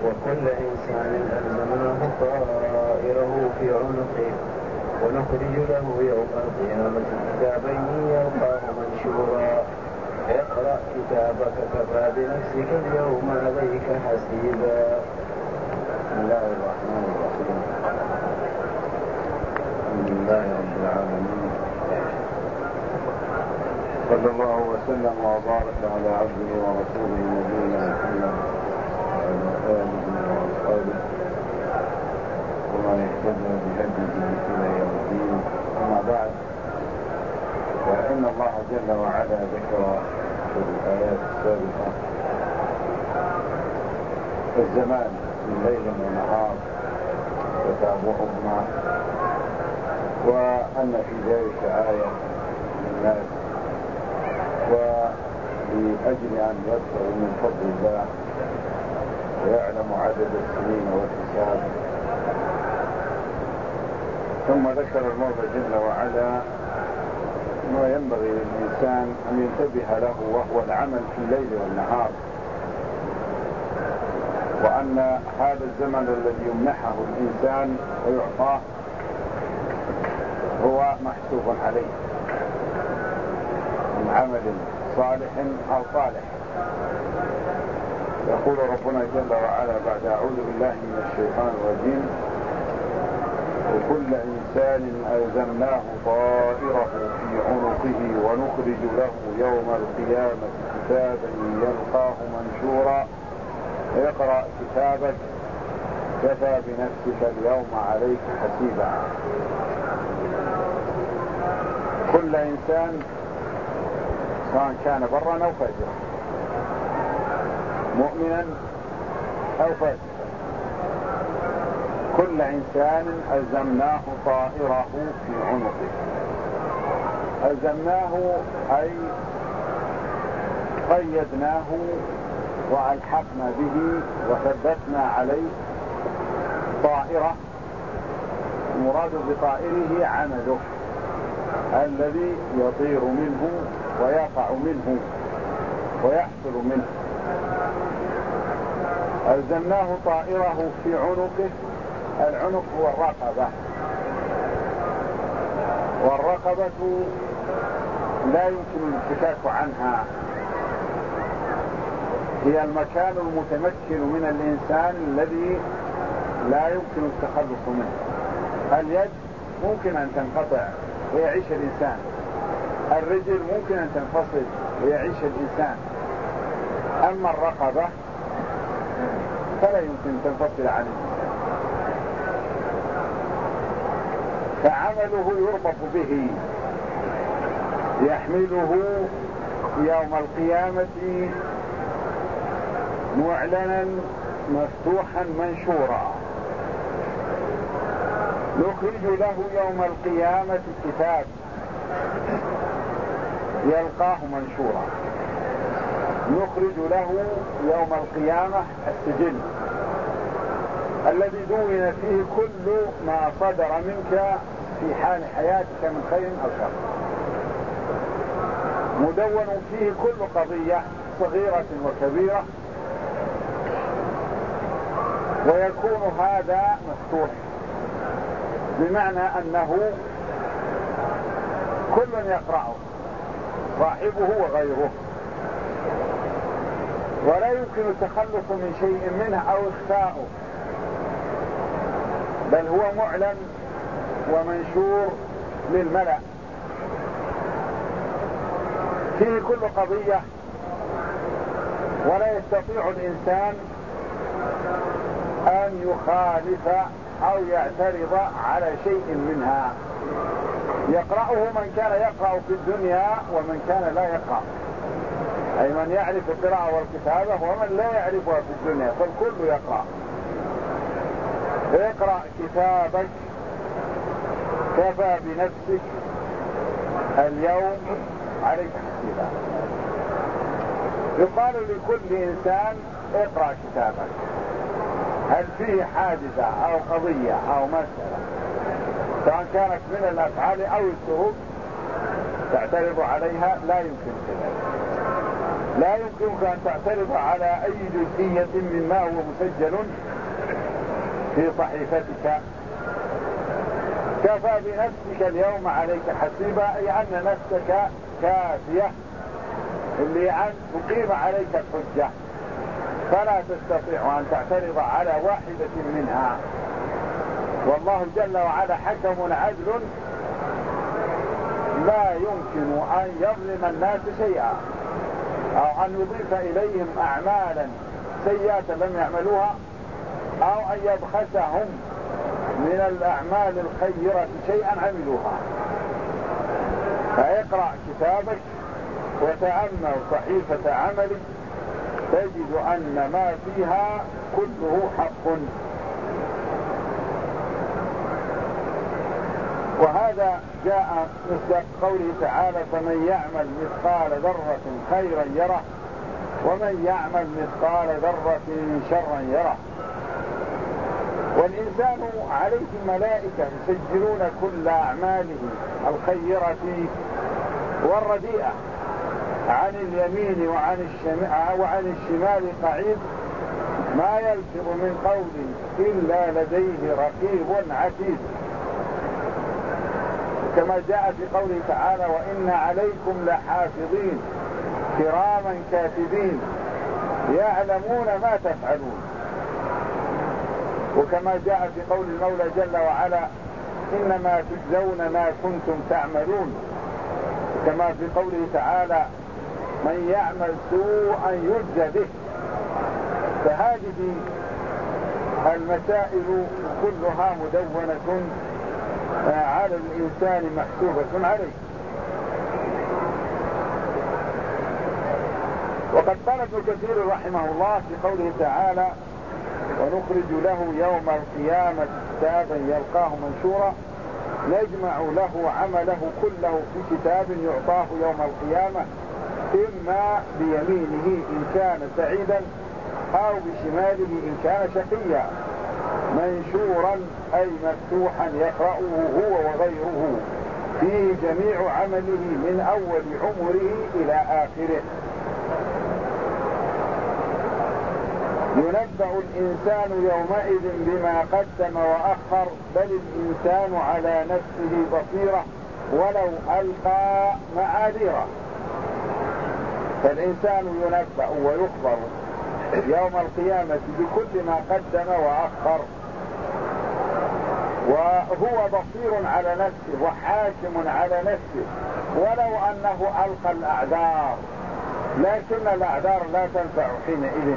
وكل إنسان ألزمناه طائره في عنقه ونخرج له يوم القيامة كتابا يلقاه منشورا اقرأ كتابك كفى بنفسك اليوم عليك حسيبا. بسم الله الرحمن الرحيم. الحمد لله رب العالمين، صلى الله وسلم وبارك على عبده ورسوله نبينا محمد وعلى آله وأصحابه ومن اهتدى بهديه إلى يوم الدين. أما بعد، فإن الله جل وعلا ذكر في الآيات السابقة الزمان من ليل ونهار تتابعهما، وأن في ذلك آية للناس ولأجل أن يبتغوا من فضل الله ويعلم عدد السنين والحساب. ثم ذكر المولى جل وعلا ما ينبغي للإنسان أن ينتبه له، وهو العمل في الليل والنهار، وأن هذا الزمن الذي يمنحه الإنسان ويعطاه هو محسوب عليه من عمل صالح أو طالح. يقول ربنا جل وعلا بعد أعوذ بالله من الشيطان الرجيم: وكل إنسان ألزمناه طائره في عنقه ونخرج له يوم القيامة كتابا يلقاه منشورا اقرأ كتابك كفى بنفسك اليوم عليك حسيبا. كل إنسان سواء كان برا أو فاجرا، مؤمنا أو فاسقا، كل إنسان ألزمناه طائره في عنقه. ألزمناه أي قيدناه وألحقنا به وثبتنا عليه طائرة. المراد بطائره عمله الذي يطير منه ويقع منه ويحصل منه. ألزمناه طائره في عنقه. العنق هو الرقبة، والرقبة لا يمكن الانفكاك عنها، هي المكان المتمكن من الإنسان الذي لا يمكن التخلص منه. اليد ممكن أن تنقطع ويعيش الإنسان، الرجل ممكن أن تنفصل ويعيش الإنسان، أما الرقبة فلا يمكن أن تنفصل عن الإنسان، فعمله يربط به يحمله يوم القيامة معلنا مفتوحا منشورا. نخرج له يوم القيامة كتاب يلقاه منشورا. نخرج له يوم القيامة السجل الذي دون فيه كل ما صدر منك في حال حياتك من خير أو شر، مدون فيه كل قضية صغيرة وكبيرة، ويكون هذا مفتوح، بمعنى أنه كل يقرأه، صاحبه وغيره، ولا يمكن التخلص من شيء منه أو إخفاؤه، بل هو معلن ومنشور للملأ، فيه كل قضية، ولا يستطيع الإنسان أن يخالف أو يعترض على شيء منها. يقرأه من كان يقرأ في الدنيا ومن كان لا يقرأ، أي من يعرف القراءة والكتابة ومن لا يعرفها في الدنيا، فالكل يقرأ. اقرأ كتابك كفى بنفسك اليوم عليك حسيبا. يقال لكل إنسان اقرأ كتابك. هل فيه حادثة أو قضية أو مسألة سواء كانت من الأفعال أو السلوك تعترض عليها؟ لا يمكن كذلك. لا يمكنك أن تعترض على أي جزئية مما هو مسجل في صحيفتك. كفى بنفسك اليوم عليك حسيبا، أي أن نفسك كافية لأن تقيم عليك الحجة، فلا تستطيع أن تعترض على واحدة منها. والله جل وعلا حكم عدل لا يمكن أن يظلم الناس شيئا أو أن يضيف إليهم أعمالا سيئة لم يعملوها أو أن يبخسهم من الأعمال الخيرة شيئا عملوها. فاقرأ كتابك وتأمل صحيفة عملك تجد أن ما فيها كله حق. وهذا جاء مصداق قوله تعالى: فمن يعمل مثقال ذرة خيرا يره ومن يعمل مثقال ذرة شرا يره. والإنسان عليه ملائكة يسجلون كل أعماله الخيرة والرديئة، عن اليمين وعن الشمال قعيد، ما يلفظ من قول إلا لديه رقيب عتيد. كما جاء في قوله تعالى: وإن عليكم لحافظين كراما كاتبين يعلمون ما تفعلون. وكما جاء في قول المولى جل وعلا: إنما تجزون ما كنتم تعملون. كما في قوله تعالى: من يعمل سوءا يجزى به. فهذه المسائل كلها مدونة على الإنسان محسوبة عليه. وقد قال ابن كثير رحمه الله في قوله تعالى: ونخرج له يوم القيامة كتابا يلقاه منشورا نجمع له عمله كله في كتاب يعطاه يوم القيامة، إما بيمينه إن كان سعيدا أو بشماله إن كان شقيا، منشورا أي مفتوحا يقرأه هو وغيره، فيه جميع عمله من أول عمره إلى آخره. ينبأ الإنسان يومئذ بما قدم وأخر، بل الإنسان على نفسه بصيرة ولو ألقى معاذيره. فالإنسان ينبأ ويخبر يوم القيامة بكل ما قدم وأخر، وهو بصير على نفسه وحاكم على نفسه، ولو أنه ألقى الأعذار، لكن الأعذار لا تنفع حينئذ.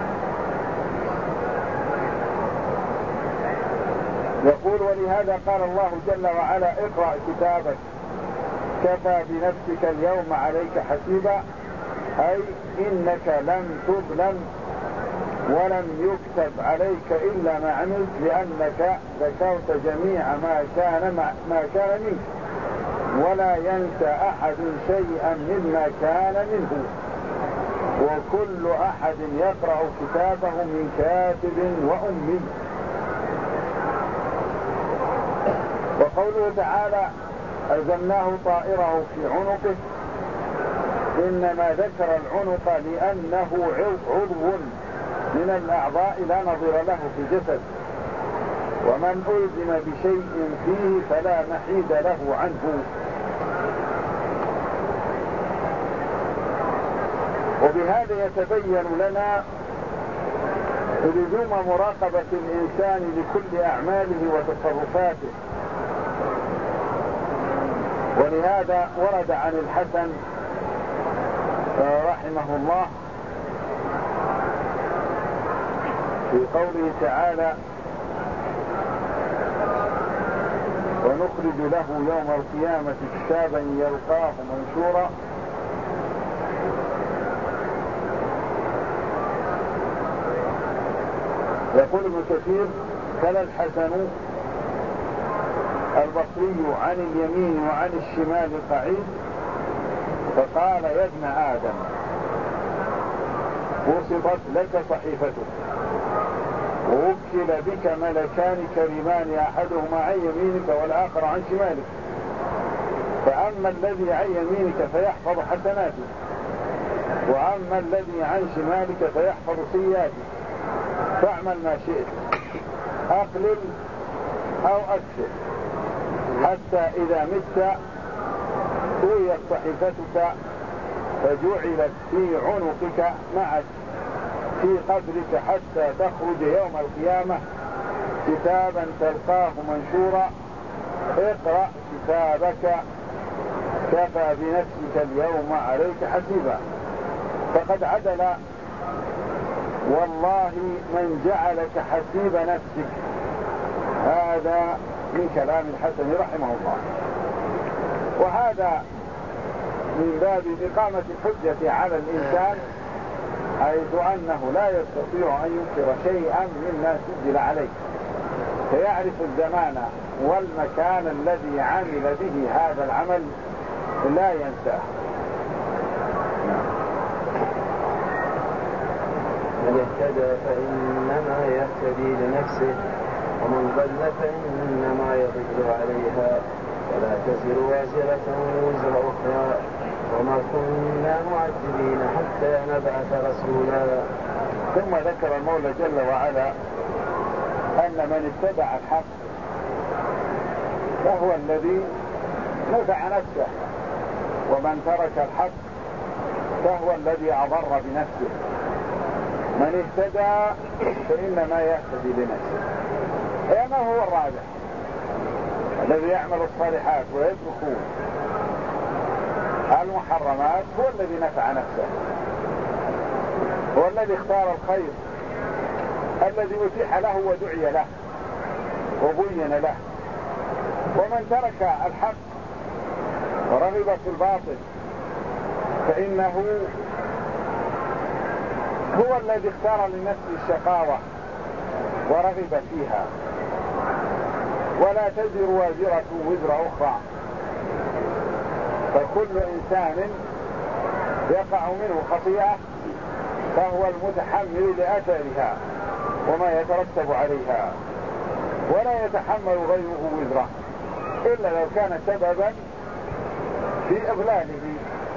يقول: ولهذا قال الله جل وعلا: اقرأ كتابك كفى بنفسك اليوم عليك حسيبا، أي إنك لم تظلم ولم يكتب عليك إلا ما عملت، لأنك ذكرت جميع ما كان منك، ولا ينسى أحد شيئا مما كان منه، وكل أحد يقرأ كتابه من كاتب وأمي. وقوله تعالى: ألزمناه طائره في عنقه، إنما ذكر العنق لأنه عضو من الأعضاء لا نظير له في الجسد، ومن ألزم بشيء فيه فلا محيد له عنه. وبهذا يتبين لنا لزوم مراقبة الإنسان لكل أعماله وتصرفاته. ولهذا ورد عن الحسن رحمه الله في قوله تعالى: ونخرج له يوم القيامة كتابا يلقاه منشورا، يقول ابن كثير: تلا الحسن البصري عن اليمين وعن الشمال قعيد، فقال: يا ابن آدم بسطت لك صحيفتك ووكل بك ملكان كريمان، أحدهما عن يمينك والآخر عن شمالك، فأما الذي عن يمينك فيحفظ حسناتك وأما الذي عن شمالك فيحفظ سيئاتك فاعمل ما شئت أقلل أو أكثر حتى إذا مت طويت صحيفتك فجعلت في عنقك معك في قبرك حتى تخرج يوم القيامة كتابا تلقاه منشورا اقرأ كتابك كفى بنفسك اليوم عليك حسيبا. فقد عدل والله من جعلك حسيب نفسك. هذا من كلام الحسن رحمه الله. وهذا من باب إقامة الحجة على الإنسان حيث أنه لا يستطيع أن ينكر شيئا مما سجل عليه فيعرف الزمان والمكان الذي عمل به هذا العمل لا ينساه. من اهتدى فإنما يهتدي لنفسه ومن ضل فإنما يضل عليها ولا تزر وازرة وزر أخرى وما كنا معذبين حتى نبعث رسولا. ثم ذكر المولى جل وعلا أن من اتبع الحق فهو الذي نفع نفسه ومن ترك الحق فهو الذي أضر بنفسه. من اهتدى فإنما يهتدي لنفسه. ما هو الراجح الذي يعمل الصالحات ويترك المحرمات هو الذي نفع نفسه، هو الذي اختار الخير الذي أتيح له ودعي له وبين له. ومن ترك الحق ورغب في الباطل فإنه هو الذي اختار لنفسه الشقاوة ورغب فيها. ولا تزر وازرة وزر أخرى، فكل إنسان يقع منه خطيئة فهو المتحمل لأثرها وما يترتب عليها، ولا يتحمل غيره وزره إلا لو كان سببا في إضلاله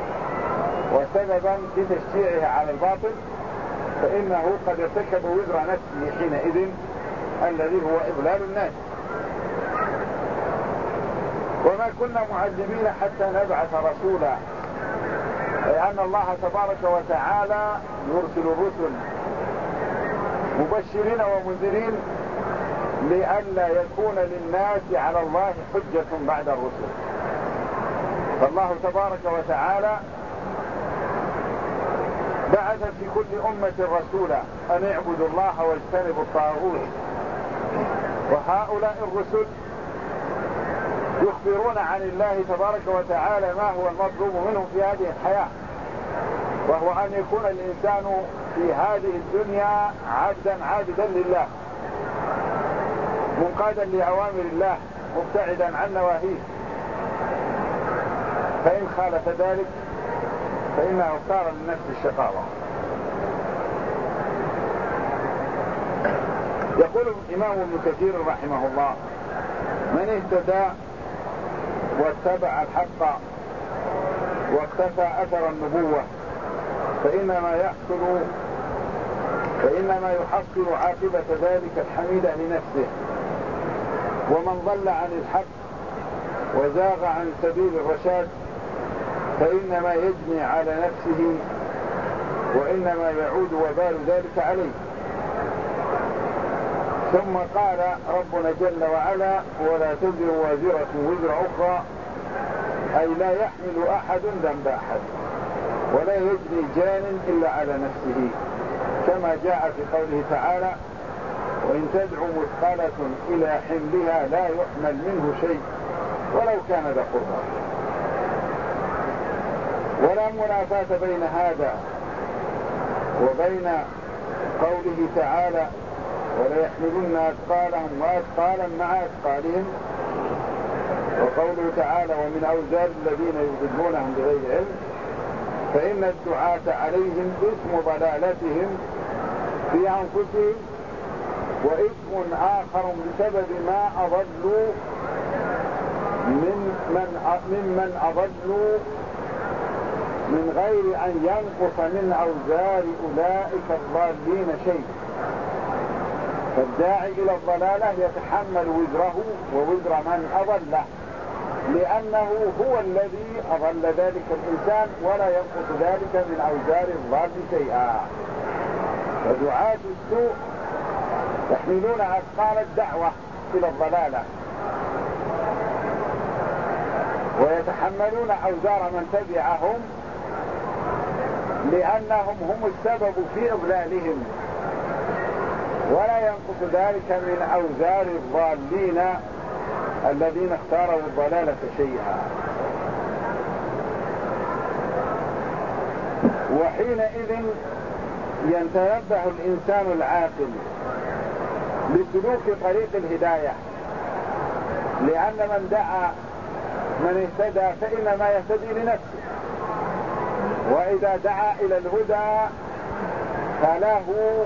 وسببا في تشجيعه على الباطل فإنه قد ارتكب وزر نفسه حينئذ الذي هو إضلال الناس. وما كنا معذبين حتى نبعث رسولا، لأن الله تبارك وتعالى يرسل الرسل مبشرين ومنذرين لئلا يكون للناس على الله حجة بعد الرسل. فالله تبارك وتعالى بعث في كل أمة رسولا أن اعبدوا الله واجتنبوا الطاغوت، وهؤلاء الرسل يخبرون عن الله تبارك وتعالى ما هو المطلوب منهم في هذه الحياة، وهو أن يكون الإنسان في هذه الدنيا عبدا عابدا لله منقادا لأوامر الله مبتعدا عن نواهيه، فإن خالف ذلك فإنه اختار لنفس الشقاوة. يقول الإمام ابن كثير رحمه الله: من اهتدى واتبع الحق واقتفى أثر النبوة فإنما يحصل عاقبة ذلك الحميدة لنفسه. ومن ضل عن الحق وزاغ عن سبيل الرشاد فإنما يجني على نفسه وإنما يعود وبال ذلك عليه. ثم قال ربنا جل وعلا: ولا تزر وازرة وزر أخرى، أي لا يحمل أحد ذنب أحد ولا يجني جان إلا على نفسه، كما جاء في قوله تعالى: وإن تدع مثقلة إلى حملها لا يحمل منه شيء ولو كان ذا قربى. ولا منافاة بين هذا وبين قوله تعالى: ولا يحملن أثقالهم وأثقالا مع أثقالهم، وقوله تعالى: ومن أوزار الذين يضلونهم بغير علم، فإن الدعاة عليهم اسم ضلالتهم في أنفسهم واسم آخر بسبب ما أضلوا ممن أضلوا من غير أن ينقص من أوزار أولئك الضالين شيء. فالداعي إلى الضلالة يتحمل وزره ووزر من أضله، لأنه هو الذي أضل ذلك الإنسان، ولا ينقص ذلك من أوزار الضال شيئا. فدعاة السوء يحملون أثقال الدعوة إلى الضلالة، ويتحملون أوزار من تبعهم، لأنهم هم السبب في إضلالهم، ولا ينقص ذلك من أوزار الضالين الذين اختاروا الضلالة شيئا. وحينئذ يتنبه الإنسان العاقل لسلوك طريق الهداية، لأن من اهتدى فإنما يهتدي لنفسه، وإذا دعا إلى الهدى فله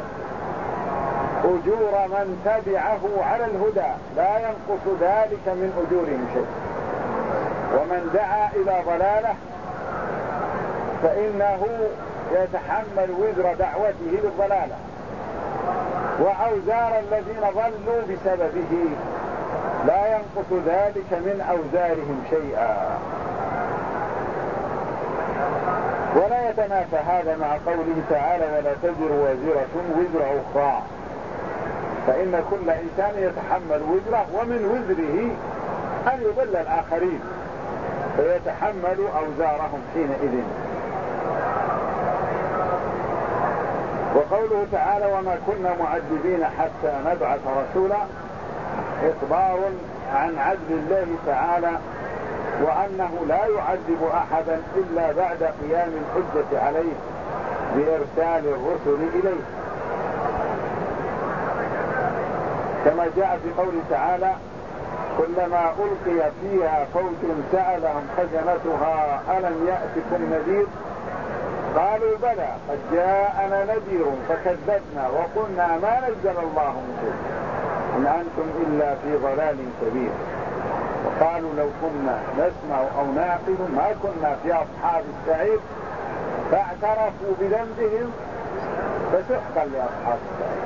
أجور من تبعه على الهدى، لا ينقص ذلك من أجورهم شيء. ومن دعا إلى ضلالة فإنه يتحمل وزر دعوته للضلالة وأوزار الذين ضلوا بسببه، لا ينقص ذلك من أوزارهم شيئا. ولا يتنافى هذا مع قوله تعالى: ولا تزر وازرة وزر أخرى، فإن كل إنسان يتحمل وزره، ومن وزره أن يضل الآخرين، فيتحمل أوزارهم حينئذ. وقوله تعالى: وما كنا معذبين حتى نبعث رسولا، إخبار عن عدل الله تعالى، وأنه لا يعذب أحدا إلا بعد قيام الحجة عليه بإرسال الرسل إليه، كما جاء في قوله تعالى: كلما ألقي فيها فوج سألهم خزنتها ألم يأتكم نذير قالوا بلى قد جاءنا نذير فكذبنا وقلنا ما نزل الله من شيء إن أنتم إلا في ضلال كبير. وقالوا لو كنا نسمع أو نعقل ما كنا في أصحاب السعير فاعترفوا بذنبهم فسحقا لأصحاب السعير.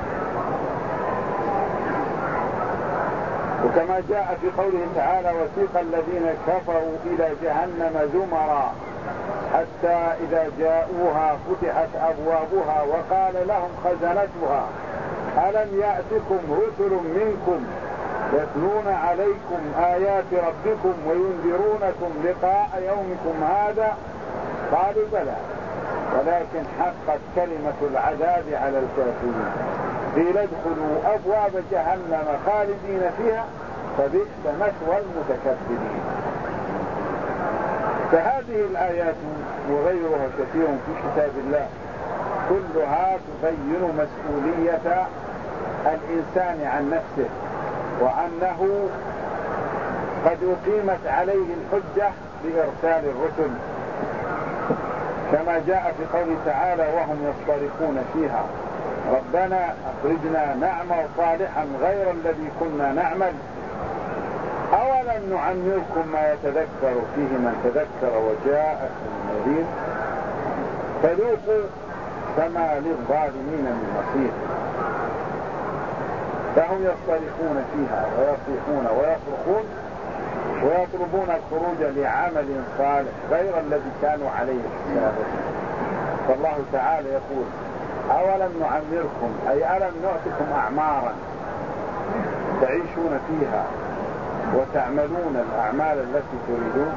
وكما جاء في قوله تعالى: وسيق الذين كفروا إلى جهنم زمرا حتى إذا جاءوها فتحت أبوابها وقال لهم خزنتها ألم يأتكم رسل منكم يتلون عليكم آيات ربكم وينذرونكم لقاء يومكم هذا قالوا بلى ولكن حقت كلمة العذاب على الكافرين قيل ادخلوا أبواب جهنم خالدين فيها فبئس مثوى المتكبرين. فهذه الآيات وغيرها كثير في كتاب الله كلها تبين مسؤولية الإنسان عن نفسه، وأنه قد أقيمت عليه الحجة بإرسال الرسل، كما جاء في قوله تعالى: وهم يصطرخون فيها ربنا أخرجنا نعمل صالحا غير الذي كنا نعمل أولم نعمركم ما يتذكر فيه من تذكر وجاءكم النذير فذوقوا فما للظالمين من نصير. فهم يصطرخون فيها ويصيحون ويصرخون ويطلبون الخروج لعمل صالح غير الذي كانوا عليه السابق. فالله تعالى يقول: أولم نعمركم أي ألم نعطكم أعمارا تعيشون فيها وتعملون الأعمال التي تريدون.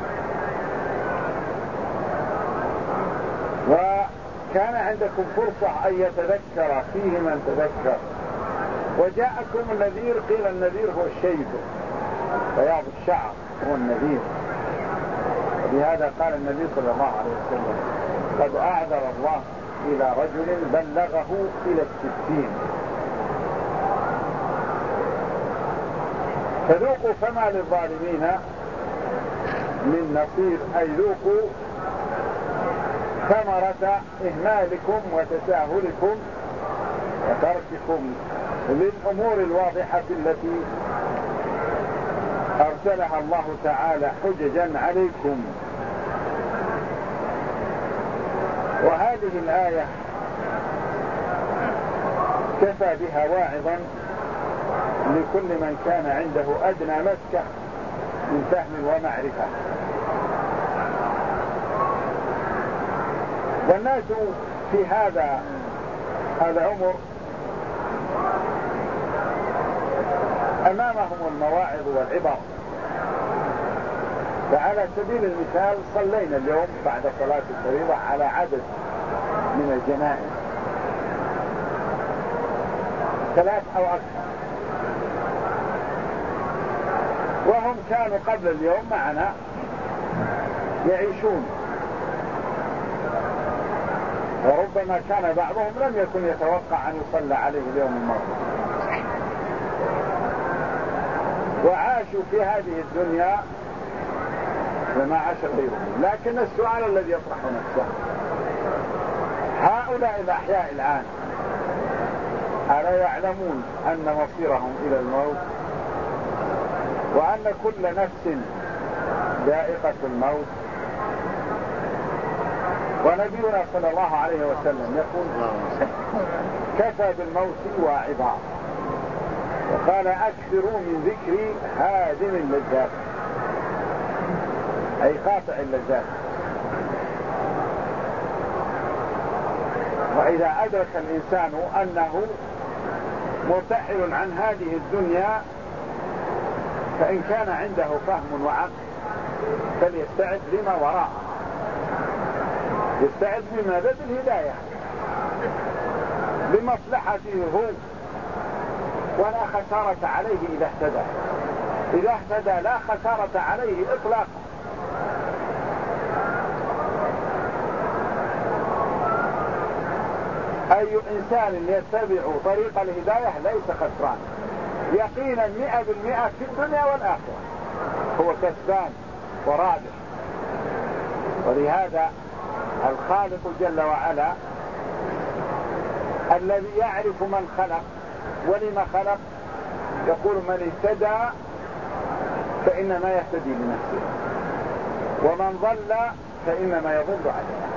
وكان عندكم فرصة أن يتذكر فيه من تذكر وجاءكم النذير. قيل النذير هو الشيب بياض الشعر هو النذير، ولهذا قال النبي صلى الله عليه وسلم: قد أعذر الله إلى رجل بلغه إلى 60. فذوقوا فما للظالمين من نصير، أي ذوقوا ثمرة إهمالكم وتساهلكم وترككم للأمور الواضحة التي أرسلها الله تعالى حججا عليكم. هذه الآية كفى بها واعظا لكل من كان عنده أدنى مسكة من فهم ومعرفة. والناس في هذا العمر أمامهم المواعظ والعبر. فعلى سبيل المثال صلينا اليوم بعد صلاة الفريضة على عدد من الجنائز 3 أو أكثر، وهم كانوا قبل اليوم معنا يعيشون، وربما كان بعضهم لم يكن يتوقع أن يصلى عليه اليوم الماضي، وعاشوا في هذه الدنيا وما عاش غيرهم. لكن السؤال الذي يطرح نفسه، هؤلاء الأحياء الآن ألا يعلمون أن مصيرهم إلى الموت، وأن كل نفس ذائقة الموت؟ ونبينا صلى الله عليه وسلم يقول كفى بالموت واعظا، وقال أكثروا من ذكر هادم اللذات، أي قاطع اللذات. وإذا أدرك الإنسان أنه مرتحل عن هذه الدنيا، فإن كان عنده فهم وعقل فليستعد لما وراءه، يستعد بماذا؟ بالهداية لمصلحته هو، ولا خسارة عليه إذا اهتدى. إذا اهتدى لا خسارة عليه إطلاقا. أي إنسان يتبع طريق الهداية ليس خسران يقينا 100% في الدنيا والآخرة، هو كسبان ورابح. ولهذا الخالق جل وعلا الذي يعرف من خلق ولما خلق يقول من اهتدى فإنما يهتدي لنفسه، ومن ضل فإنما يضل عليه.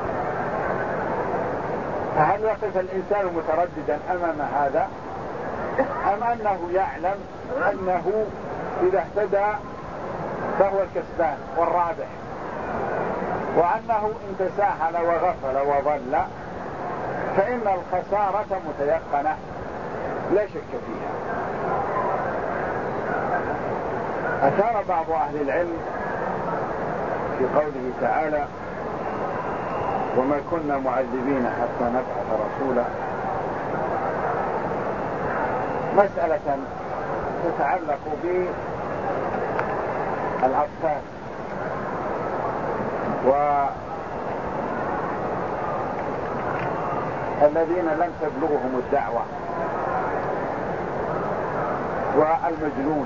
فهل يقف الإنسان مترددا أمام هذا، أم أنه يعلم أنه إذا اهتدى فهو الكسبان والرابح، وأنه إن تساهل وغفل وضل فإن الخسارة متيقنة لا شك فيها؟ أشار بعض أهل العلم في قوله تعالى وما كنا معذبين حتى نبعث رسولا مسألة تتعلق بالأطفال والذين لم تبلغهم الدعوة والمجنون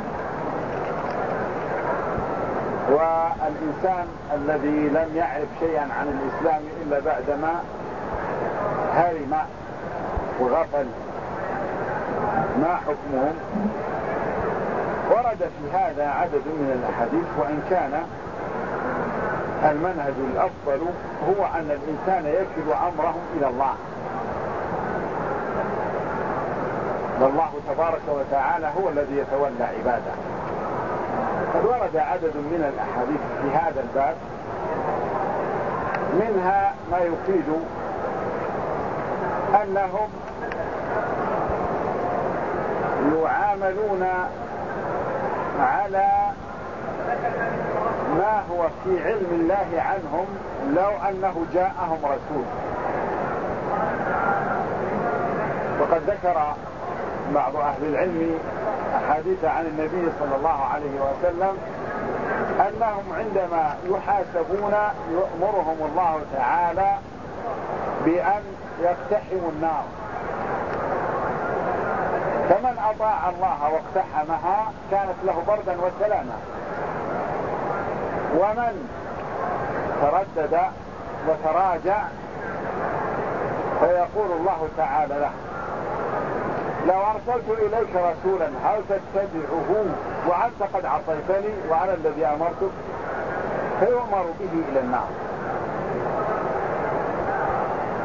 والإنسان الذي لم يعرف شيئا عن الإسلام إلا بعدما هرم وغفل، ما حكمهم؟ ورد في هذا عدد من الأحاديث، وإن كان المنهج الأفضل هو أن الإنسان يكل أمره إلى الله، والله تبارك وتعالى هو الذي يتولى عباده. قد ورد عدد من الأحاديث في هذا الباب، منها ما يفيد أنهم يعاملون على ما هو في علم الله عنهم لو أنه جاءهم رسول. وقد ذكر بعض أهل العلم أحاديث عن النبي صلى الله عليه وسلم أنهم عندما يحاسبون يأمرهم الله تعالى بأن يقتحموا النار، فمن أطاع الله واقتحمها كانت له بردا وسلاما، ومن تردد وتراجع فيقول الله تعالى له لو أرسلت إليك رسولا هل تتبعه وأنت قد عصيتني وأنا الذي أمرتك؟ فيؤمر به إلى النار.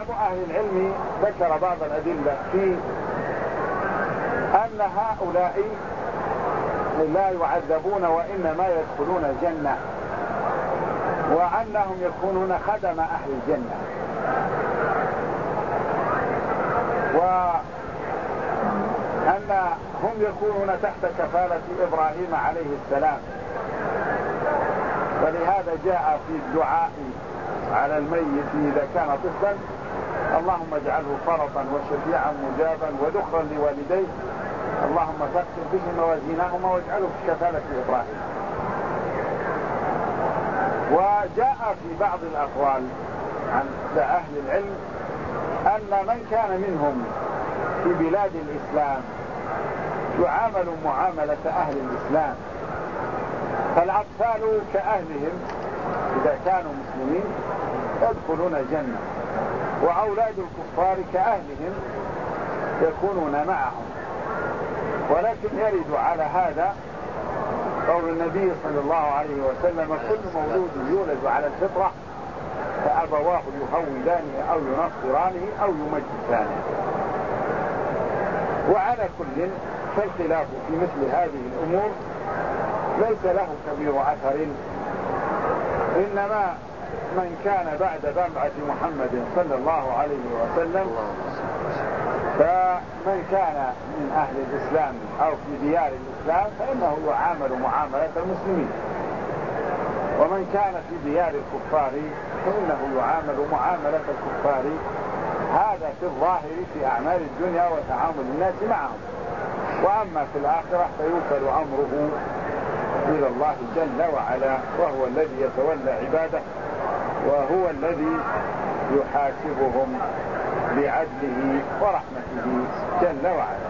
أهل العلم ذكر بعض الأدلة في أن هؤلاء لا يعذبون وإنما يدخلون الجنة، وأنهم يكونون خدم أهل الجنة، وأنهم يكونون تحت كفالة إبراهيم عليه السلام. ولهذا جاء في الدعاء على الميت إذا كان طفلا: اللهم اجعله فرطا وشفيعا مجابا وذخرا لوالديه، اللهم ثقل به موازينهما واجعله في كفالة إبراهيم. وجاء في بعض الأقوال عند أهل العلم أن من كان منهم في بلاد الإسلام يعامل معاملة أهل الإسلام، فالأطفال كأهلهم إذا كانوا مسلمين يدخلون الجنة، وأولاد الكفار كأهلهم يكونون معهم. ولكن يرد على هذا قول النبي صلى الله عليه وسلم: كل مولود يولد على الفطرة فأبواه يهودانه أو ينصرانه أو يمجسانه. وعلى كل فالخلاف في مثل هذه الأمور ليس له كبير أثر، إنما من كان بعد بمعة محمد صلى الله عليه وسلم، فمن كان من أهل الإسلام أو في ديار الإسلام فإنه يعامل معاملة المسلمين، ومن كان في ديار الكفار فإنه يعامل معاملة الكفار. هذا في الظاهر في أعمال الدنيا وتعامل الناس معهم. وأما في الآخرة فيوكل أمره إلى الله جل وعلا، وهو الذي يتولى عباده، وهو الذي يحاسبهم بعدله ورحمته جل وعلا.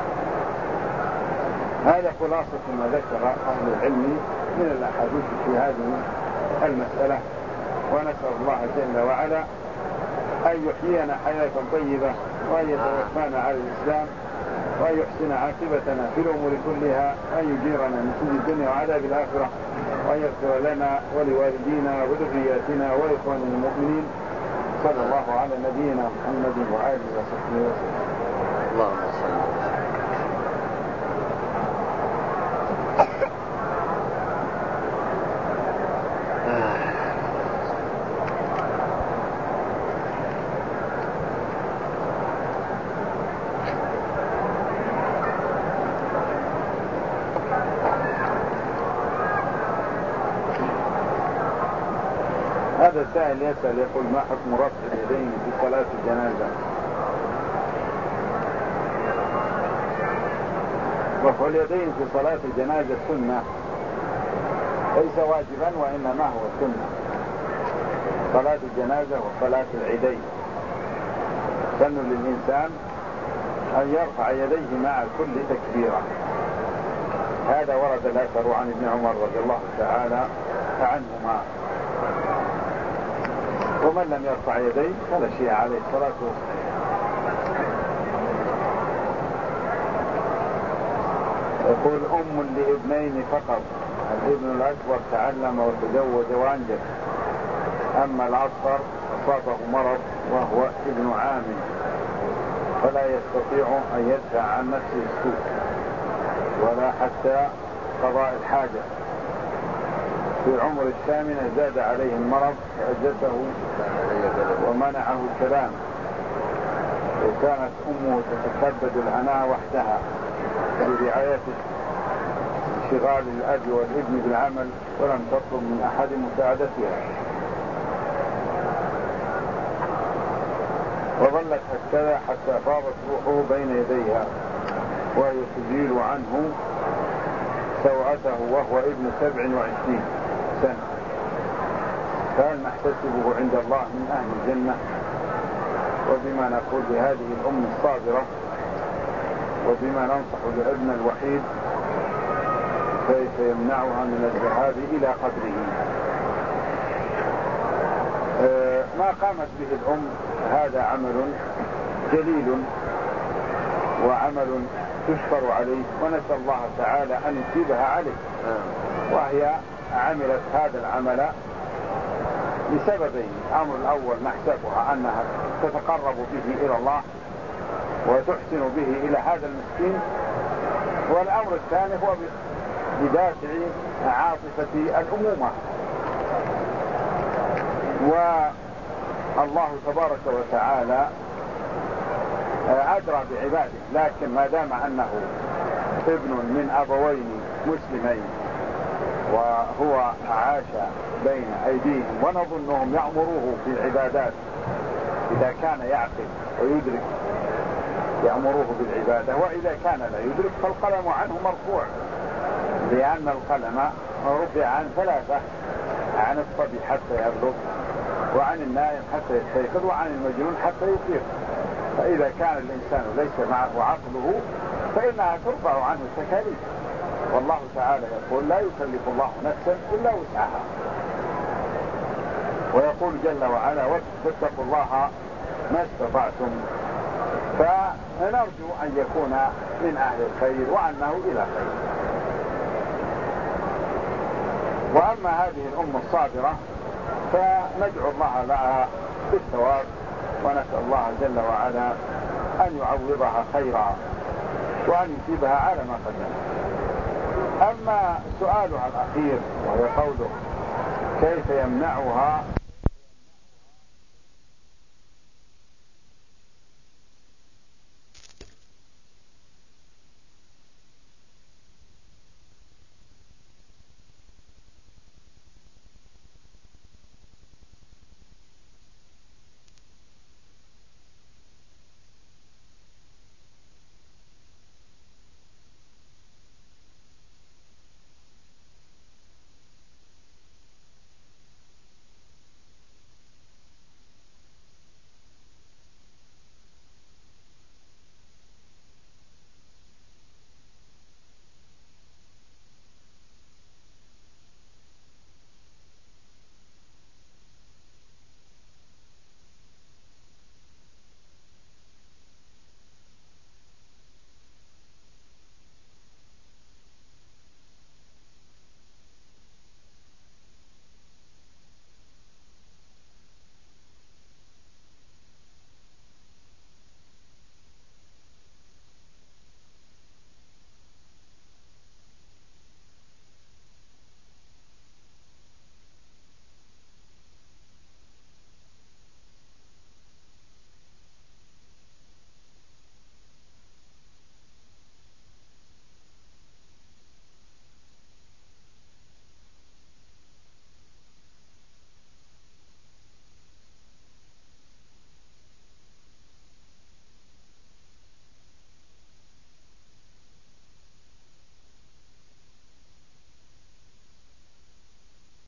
هذا خلاصة ما ذكر أهل العلم من الأحاديث في هذه المسألة، ونسأل الله جل وعلا أن يحيينا حياة طيبة، وأن يتوفانا على الإسلام، وأن يحسن عاقبتنا في الأمور كلها، وأن يجيرنا من كل الدنيا وعذاب الآخرة، وأن يغفر لنا ولوالدينا وذرياتنا وإخواننا المؤمنين. صلى الله على نبينا محمد وآله وصحبه وسلم. اللهم صل هذا السائل يسأل يقول: ما حكم رفع اليدين في صلاة الجنازة؟ رفع اليدين في صلاة الجنازة سنة، ليس واجبا وإنما هو سنة. صلاة الجنازة وصلاة العيدين سن للإنسان أن يرفع يديه مع كل تكبيرة. هذا ورد الأثر عن ابن عمر رضي الله تعالى عنهما. ومن لم يرفع يديه فلا شيء عليه، صلاته يقول: لابنين فقط، الابن الأكبر تعلم وتزوج وأنجب، أما الأصغر أصابه مرض وهو ابن عام فلا يستطيع أن يدفع عن نفسه السوء ولا حتى قضاء الحاجة. في العمر الثامنة زاد عليه المرض فأجلسه ومنعه الكلام، وكانت أمه تتكبد العناء وحدها برعايته انشغال الأب والابن بالعمل، ولم تطلب من أحد مساعدتها، وظلت هكذا حتى فاضت روحه بين يديها وهي تزيل عنه سوءته وهو ابن 27 سنة. فهل نحتسبه عند الله من أهل الجنة؟ وبما نقول بهذه الأم الصابرة وبما ننصح لابن الوحيد كيف يمنعها من الذهاب إلى قبره؟ ما قامت به الأم هذا عمل جليل وعمل تشكر عليه، ونسأل الله تعالى أن يثيبها عليه. وهي عملت هذا العمل لسببين: الأمر الأول نحسبها أنها تتقرب به إلى الله وتحسن به إلى هذا المسكين، والأمر الثاني هو بدافع عاطفة الأمومة. والله تبارك وتعالى أدرى بعباده، لكن ما دام أنه ابن من أبوين مسلمين وهو عاش بين أيديهم ونظنهم يأمروه في العبادات، إذا كان يعقل ويدرك يأمروه بالعبادة، وإذا كان لا يدرك فالقلم عنه مرفوع، لأن القلم رفع عن ثلاثة: عن الصبي حتى يبلغ، وعن النائم حتى يستيقظ، وعن المجنون حتى يفيق. فإذا كان الإنسان ليس معه عقله فإنها ترفع عنه التكاليف. والله تعالى يقول: لا يكلف الله نفسا إلا وسعها. ويقول جل وعلا: واتقوا الله ما استطعتم. فنرجو أن يكون من أهل الخير وأنه إلى خير. وأما هذه الأم الصابرة فندعو الله لها بالثواب، ونسأل الله جل وعلا أن يعوضها خيرا وأن يثيبها على ما قدمت. أما سؤالها الأخير وهو قوله: كيف يمنعها